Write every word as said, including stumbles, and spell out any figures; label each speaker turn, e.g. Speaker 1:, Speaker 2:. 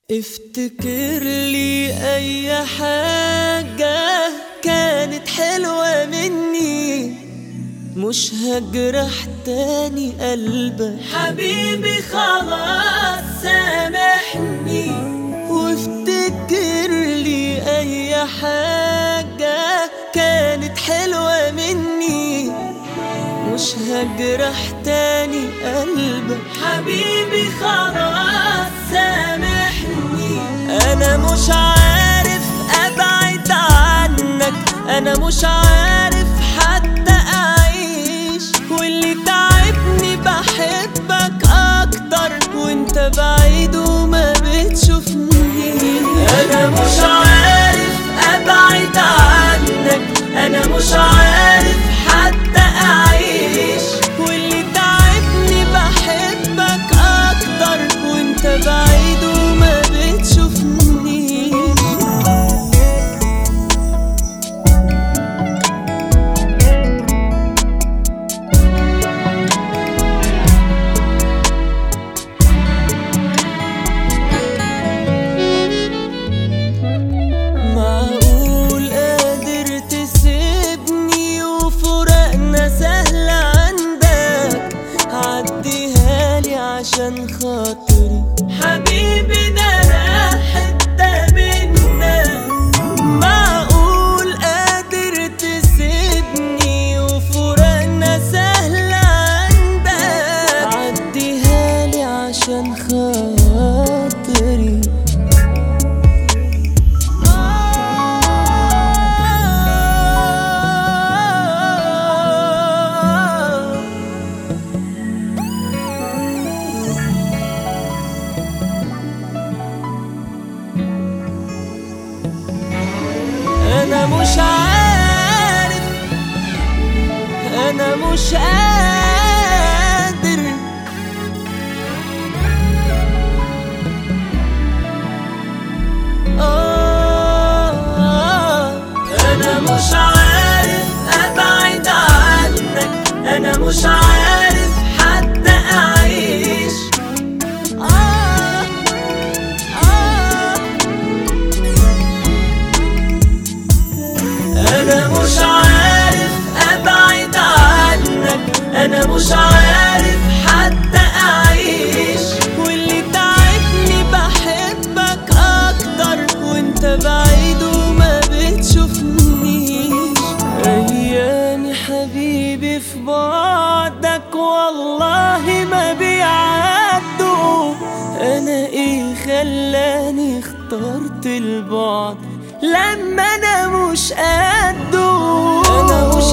Speaker 1: افتكر لي اي حاجة كانت حلوة مني، مش هجرح تاني قلبك حبيبي، خلاص سامحني. وافتكر لي اي حاجة كانت حلوة مني، مش هجرح تاني قلبك حبيبي، خلاص سامحني. انا مش عارف ابعد عنك، انا مش عارف حتى اعيش، واللي تعبني بحبك اكتر وانت بعيد وما بتشوفني. انا مش عارف ابعد عنك، انا مش عارف حتى اعيش، واللي تعبني بحبك اكتر وانت بعيد وما بتشوفني. معقول قادر تسيبني وفراقنا سهل عندك؟ عديها لي عشان خاطري حبيبي، ده انا حتة منك. معقول قادر تسيبني وفراقنا سهل عندك؟ عديها لي عشان خاطري. أنا مش عارف، أنا مش قادر، آه أنا مش عارف أبعد عنك، أنا مش عارف حتى أعيش. آه آه أنا مش عارف أبعد عنك، أنا مش عارف حتى أعيش، واللي تعبني بحبك أكتر وانت بعيد وما بتشوفنيش. أيامي حبيبي في بعدك والله ما بيعدوا، أنا إيه خلاني اخترت البعد لما انا مش قده؟ انا مش